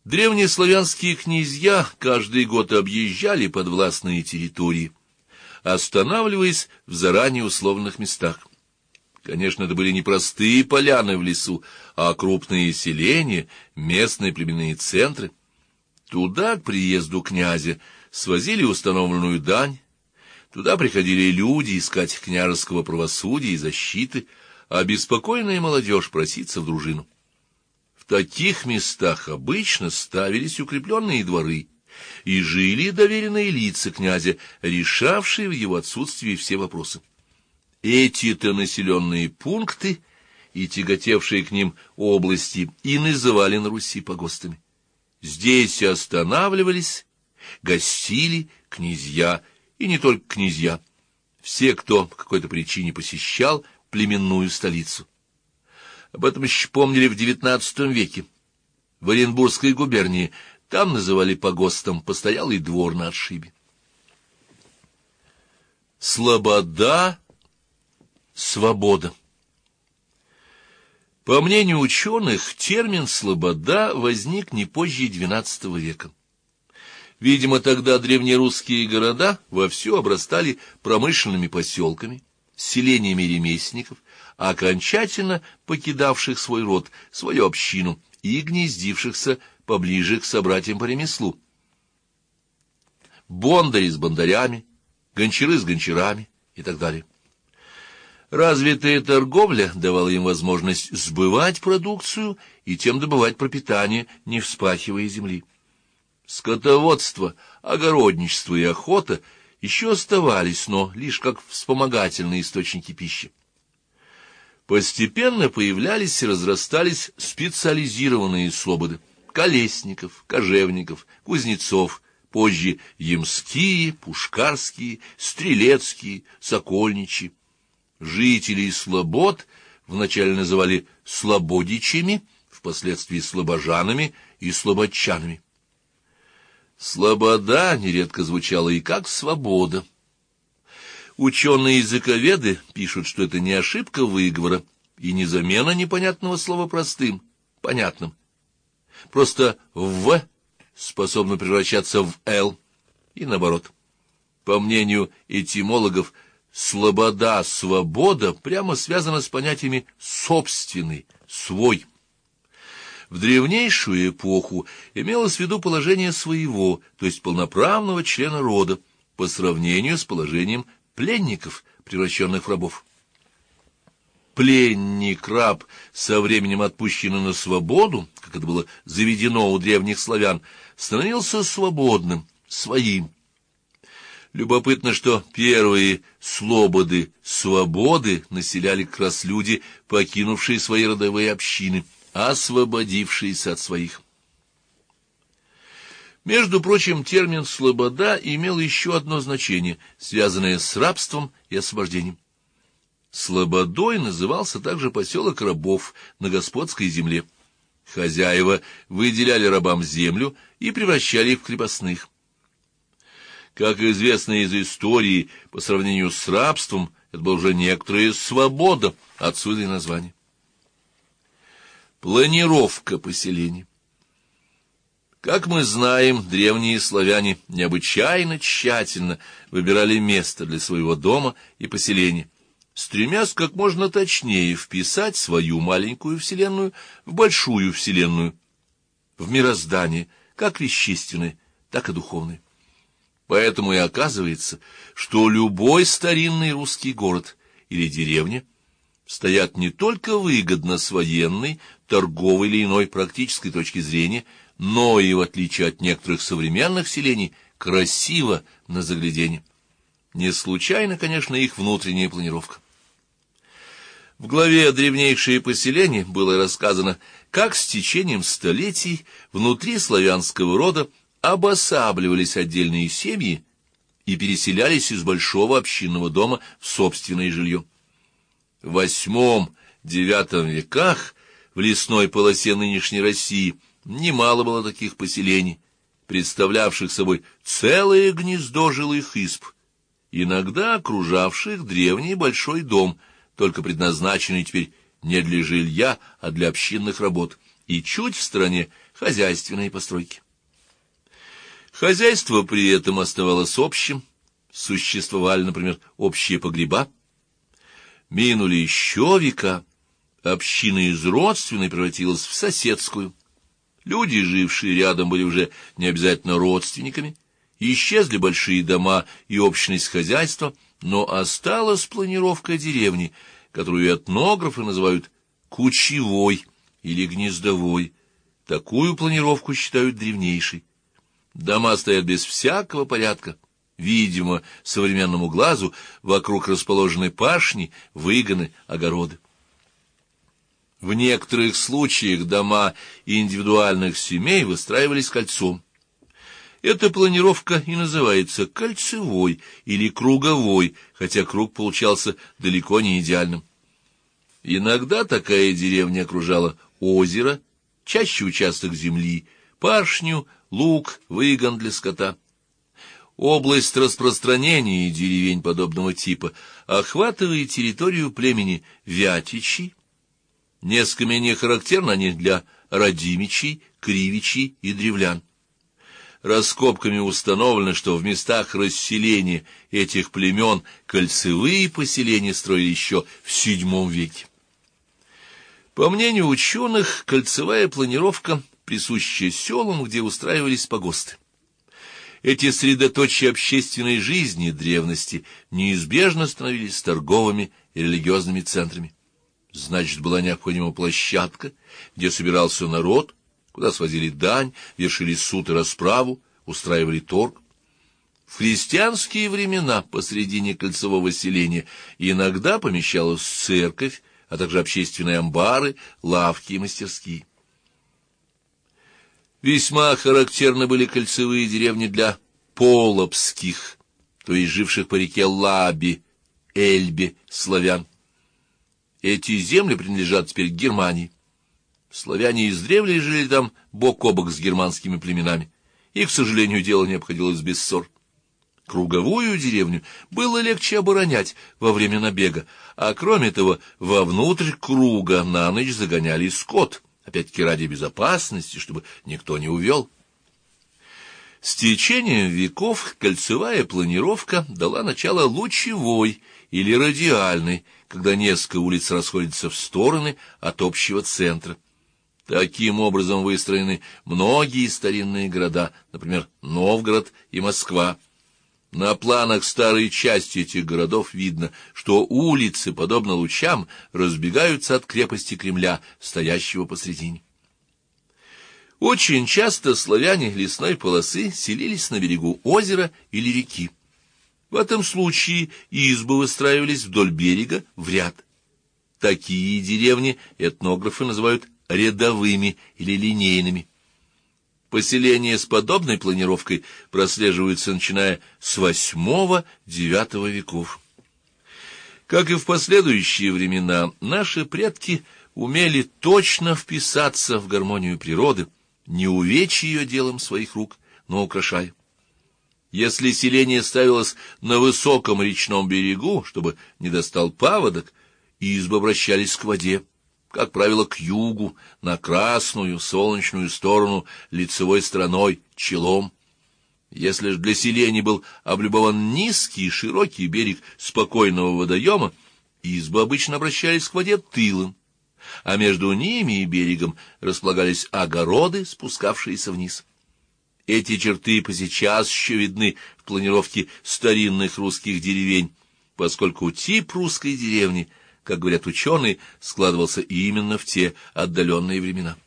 Древнеславянские князья каждый год объезжали подвластные территории, останавливаясь в заранее условленных местах. Конечно, это были не простые поляны в лесу, а крупные селения, местные племенные центры. Туда к приезду князя свозили установленную дань, туда приходили люди искать княжеского правосудия и защиты, а беспокойная молодежь проситься в дружину. В таких местах обычно ставились укрепленные дворы, и жили доверенные лица князя, решавшие в его отсутствии все вопросы. Эти-то населенные пункты и тяготевшие к ним области и называли на Руси погостами. Здесь останавливались, гостили князья, и не только князья, все, кто по какой-то причине посещал племенную столицу. Об этом еще помнили в XIX веке. В Оренбургской губернии там называли погостом постоялый двор на отшибе. Слобода, свобода. По мнению ученых, термин «слобода» возник не позже XII века. Видимо, тогда древнерусские города вовсю обрастали промышленными поселками, селениями ремесленников, окончательно покидавших свой род, свою общину и гнездившихся поближе к собратьям по ремеслу. Бондари с бондарями, гончары с гончарами и так далее. Развитая торговля давала им возможность сбывать продукцию и тем добывать пропитание, не вспахивая земли. Скотоводство, огородничество и охота еще оставались, но лишь как вспомогательные источники пищи. Постепенно появлялись и разрастались специализированные слободы — колесников, кожевников, кузнецов, позже ямские, пушкарские, стрелецкие, сокольничьи. Жителей слобод вначале называли слободичами, впоследствии слобожанами и слободчанами. Слобода нередко звучала и как свобода. Ученые-языковеды пишут, что это не ошибка выговора и не замена непонятного слова простым, понятным. Просто «в» способно превращаться в «л» и наоборот. По мнению этимологов, слобода, свобода прямо связана с понятиями «собственный», «свой». В древнейшую эпоху имелось в виду положение своего, то есть полноправного члена рода, по сравнению с положением пленников, превращенных в рабов. Пленник, раб, со временем отпущенный на свободу, как это было заведено у древних славян, становился свободным, своим. Любопытно, что первые слободы, свободы населяли как раз люди, покинувшие свои родовые общины, освободившиеся от своих. Между прочим, термин «слобода» имел еще одно значение, связанное с рабством и освобождением. Слободой назывался также поселок рабов на господской земле. Хозяева выделяли рабам землю и превращали их в крепостных. Как известно из истории, по сравнению с рабством, это была уже некоторая свобода, отсюда и название. Планировка поселений. Как мы знаем, древние славяне необычайно тщательно выбирали место для своего дома и поселения, стремясь как можно точнее вписать свою маленькую вселенную в большую вселенную, в мироздание, как вещественное, так и духовное. Поэтому и оказывается, что любой старинный русский город или деревня стоят не только выгодно с военной, торговой или иной практической точки зрения, но и, в отличие от некоторых современных селений, красиво на загляденье. Не случайно, конечно, их внутренняя планировка. В главе «Древнейшие поселения» было рассказано, как с течением столетий внутри славянского рода обосабливались отдельные семьи и переселялись из большого общинного дома в собственное жилье. В VIII-IX веках в лесной полосе нынешней России немало было таких поселений, представлявших собой целое гнездо жилых изб, иногда окружавших древний большой дом, только предназначенный теперь не для жилья, а для общинных работ, и чуть в стороне хозяйственные постройки. Хозяйство при этом оставалось общим, существовали, например, общие погреба. Минули еще века, община из родственной превратилась в соседскую. Люди, жившие рядом, были уже не обязательно родственниками, исчезли большие дома и общность хозяйства, но осталась планировка деревни, которую этнографы называют кучевой или гнездовой. Такую планировку считают древнейшей. Дома стоят без всякого порядка, видимо, современному глазу, вокруг расположены пашни, выгоны, огороды. В некоторых случаях дома индивидуальных семей выстраивались кольцом. Эта планировка и называется кольцевой или круговой, хотя круг получался далеко не идеальным. Иногда такая деревня окружала озеро, чаще участок земли, пашню, луг, выгон для скота. Область распространения деревень подобного типа охватывает территорию племени Вятичей. Несколько менее характерны они для Радимичей, Кривичей и древлян. Раскопками установлено, что в местах расселения этих племен кольцевые поселения строили еще в VII веке. По мнению ученых, кольцевая планировка присуща селам, где устраивались погосты. Эти средоточия общественной жизни древности неизбежно становились торговыми и религиозными центрами. Значит, была необходима площадка, где собирался народ, куда свозили дань, вершили суд и расправу, устраивали торг. В христианские времена посредине кольцевого селения иногда помещалась церковь, а также общественные амбары, лавки и мастерские. Весьма характерны были кольцевые деревни для полобских, то есть живших по реке Лаби, Эльбе, славян. Эти земли принадлежат теперь Германии. Славяне издревле жили там бок о бок с германскими племенами, и, к сожалению, дело не обходилось без ссор. Круговую деревню было легче оборонять во время набега, а кроме того, вовнутрь круга на ночь загоняли скот, опять-таки ради безопасности, чтобы никто не увел. С течением веков кольцевая планировка дала начало лучевой или радиальной, когда несколько улиц расходятся в стороны от общего центра. Таким образом выстроены многие старинные города, например, Новгород и Москва. На планах старой части этих городов видно, что улицы, подобно лучам, разбегаются от крепости Кремля, стоящего посредине. Очень часто славяне лесной полосы селились на берегу озера или реки. В этом случае избы выстраивались вдоль берега в ряд. Такие деревни этнографы называют рядовыми или линейными. Поселения с подобной планировкой прослеживаются начиная с VIII-IX веков. Как и в последующие времена, наши предки умели точно вписаться в гармонию природы, не увечь ее делом своих рук, но украшая. Если селение ставилось на высоком речном берегу, чтобы не достал паводок, избы обращались к воде, как правило, к югу, на красную, солнечную сторону, лицевой стороной, челом. Если же для селения был облюбован низкий, широкий берег спокойного водоема, избы обычно обращались к воде тылом, а между ними и берегом располагались огороды, спускавшиеся вниз. Эти черты посейчас еще видны в планировке старинных русских деревень, поскольку тип русской деревни, как говорят ученые, складывался именно в те отдаленные времена.